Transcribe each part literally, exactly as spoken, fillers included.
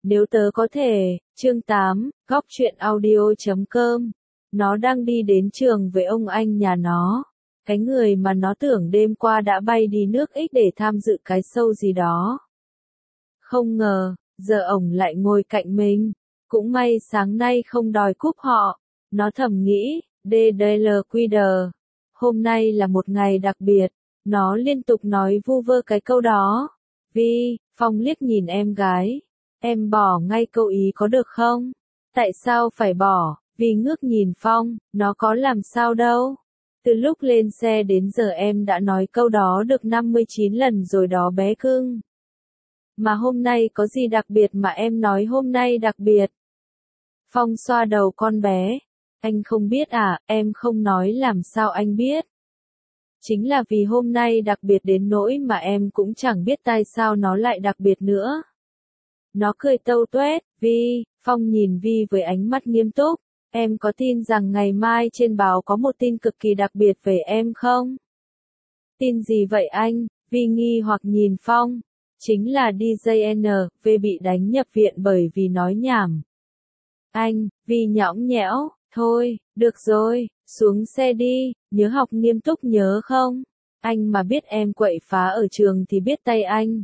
Nếu tớ có thể, chương tám, góc truyện audio.com. Nó đang đi đến trường với ông anh nhà nó. Cái người mà nó tưởng đêm qua đã bay đi nước X để tham dự cái show gì đó. Không ngờ, giờ ổng lại ngồi cạnh mình. Cũng may sáng nay không đòi cúp họ. Nó thầm nghĩ, đê đê lờ quy đờ. Hôm nay là một ngày đặc biệt. Nó liên tục nói vu vơ cái câu đó. Vi, Phong liếc nhìn em gái. Em bỏ ngay câu ý có được không? Tại sao phải bỏ? Vi ngước nhìn Phong, nó có làm sao đâu. Từ lúc lên xe đến giờ em đã nói câu đó được năm mươi chín lần rồi đó bé cưng. Mà hôm nay có gì đặc biệt mà em nói hôm nay đặc biệt? Phong xoa đầu con bé. Anh không biết à, em không nói làm sao anh biết. Chính là vì hôm nay đặc biệt đến nỗi mà em cũng chẳng biết tại sao nó lại đặc biệt nữa. Nó cười tâu tuét, Vi, Phong nhìn Vi với ánh mắt nghiêm túc. Em có tin rằng ngày mai trên báo có một tin cực kỳ đặc biệt về em không? Tin gì vậy anh? Vi nghi hoặc nhìn Phong. Chính là đê gi en vê bị đánh nhập viện bởi vì nói nhảm. Anh, Vi nhõng nhẽo, thôi, được rồi, xuống xe đi, nhớ học nghiêm túc nhớ không? Anh mà biết em quậy phá ở trường thì biết tay anh.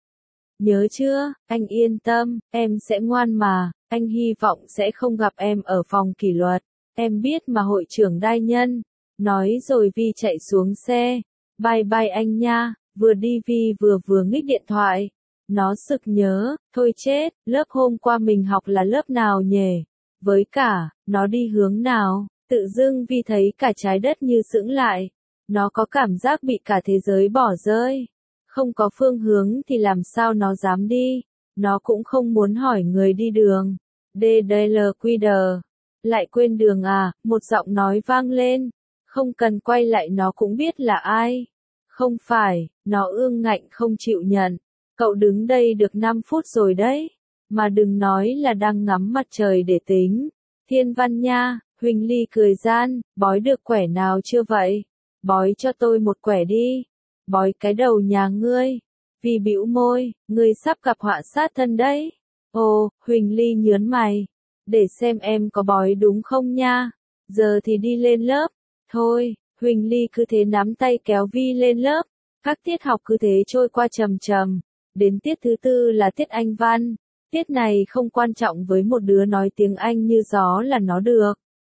Nhớ chưa, anh yên tâm, em sẽ ngoan mà, anh hy vọng sẽ không gặp em ở phòng kỷ luật. Em biết mà hội trưởng đại nhân. Nói rồi Vi chạy xuống xe. Bye bye anh nha, vừa đi Vi vừa vừa nghích điện thoại. Nó sực nhớ, thôi chết, lớp hôm qua mình học là lớp nào nhỉ? Với cả, nó đi hướng nào? Tự dưng Vi thấy cả trái đất như sững lại. Nó có cảm giác bị cả thế giới bỏ rơi. Không có phương hướng thì làm sao nó dám đi. Nó cũng không muốn hỏi người đi đường. đê đê lờ quy đờ. Lại quên đường à, một giọng nói vang lên. Không cần quay lại nó cũng biết là ai. Không phải, nó ương ngạnh không chịu nhận. Cậu đứng đây được năm phút rồi đấy. Mà đừng nói là đang ngắm mặt trời để tính. Thiên văn nha, Huỳnh Ly cười gian, bói được quẻ nào chưa vậy? Bói cho tôi một quẻ đi. Bói cái đầu nhà ngươi. Vi bĩu môi, ngươi sắp gặp họa sát thân đấy. Ồ, Huỳnh Ly nhớn mày. Để xem em có bói đúng không nha. Giờ thì đi lên lớp. Thôi, Huỳnh Ly cứ thế nắm tay kéo Vi lên lớp. Các tiết học cứ thế trôi qua chậm chậm. Đến tiết thứ tư là tiết Anh văn. Tiết này không quan trọng với một đứa nói tiếng Anh như gió là nó được.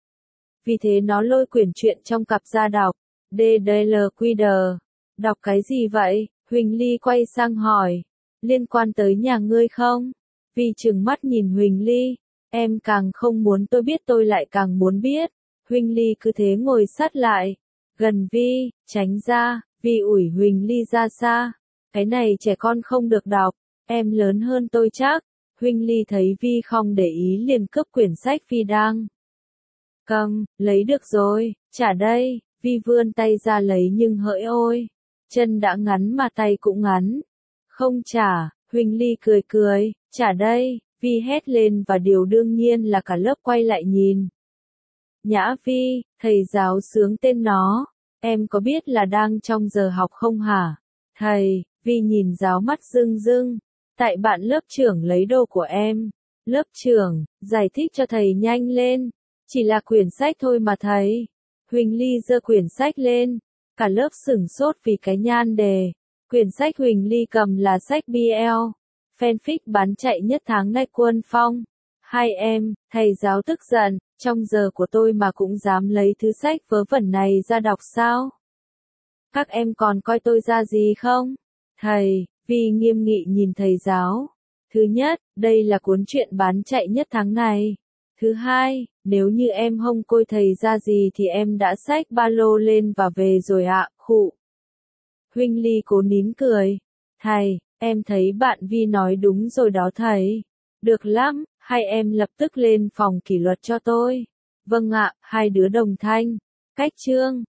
Vì thế nó lôi quyển truyện trong cặp ra đọc. đê đê lờ quy đờ. Đọc cái gì vậy? Huỳnh Ly quay sang hỏi. Liên quan tới nhà ngươi không? Vi trừng mắt nhìn Huỳnh Ly. Em càng không muốn tôi biết tôi lại càng muốn biết. Huỳnh Ly cứ thế ngồi sát lại. Gần Vi, tránh ra, Vi ủi Huỳnh Ly ra xa. Cái này trẻ con không được đọc. Em lớn hơn tôi chắc. Huỳnh Ly thấy Vi không để ý liền cướp quyển sách Vi đang cầm, lấy được rồi, trả đây. Vi vươn tay ra lấy nhưng hỡi ôi. Chân đã ngắn mà tay cũng ngắn. Không trả, Huỳnh Ly cười cười, trả đây. Vi hét lên và điều đương nhiên là cả lớp quay lại nhìn. Nhã Vi, thầy giáo xướng tên nó. Em có biết là đang trong giờ học không hả? Thầy, Vi nhìn giáo mắt rưng rưng. Tại bạn lớp trưởng lấy đồ của em. Lớp trưởng, giải thích cho thầy nhanh lên. Chỉ là quyển sách thôi mà thầy. Huỳnh Ly giơ quyển sách lên. Cả lớp sửng sốt vì cái nhan đề. Quyển sách Huỳnh Ly cầm là sách bê lờ. Fanfic bán chạy nhất tháng nay Quân Phong. Hai em, thầy giáo tức giận. Trong giờ của tôi mà cũng dám lấy thứ sách vớ vẩn này ra đọc sao? Các em còn coi tôi ra gì không? Thầy, Vi nghiêm nghị nhìn thầy giáo. Thứ nhất, đây là cuốn truyện bán chạy nhất tháng này. Thứ hai, nếu như em không coi thầy ra gì thì em đã xách ba lô lên và về rồi ạ, khụ. Huỳnh Ly cố nín cười. Thầy, em thấy bạn Vi nói đúng rồi đó thầy. Được lắm, hai em lập tức lên phòng kỷ luật cho tôi. Vâng ạ, hai đứa đồng thanh. Cách chương.